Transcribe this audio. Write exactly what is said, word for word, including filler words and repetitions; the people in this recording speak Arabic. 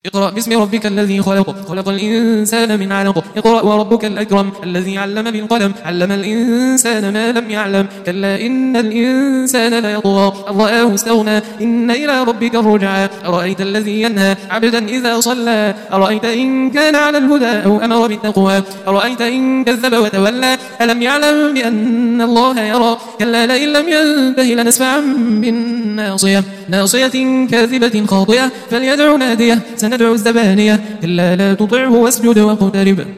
اقرأ باسم ربك الذي خلق خلق الإنسان من علق اقرأ وربك الأكرم الذي علم بالقلم علم الإنسان ما لم يعلم كلا إن الإنسان ليطغى أن رآه استغنى إن إلى ربك الرجعى أرأيت الذي ينهى عبدا إذا صلى أرأيت إن كان على الهدى أو أمر بالتقوى أرأيت إن كذب وتولى ألم يعلم بأن الله يرى كلا لئن لم ينته لنسفعا بالناصية ناصية كاذبة خاطئة فليدع ناديه سندع الزبانية كلا لا تطعه واسجد واقترب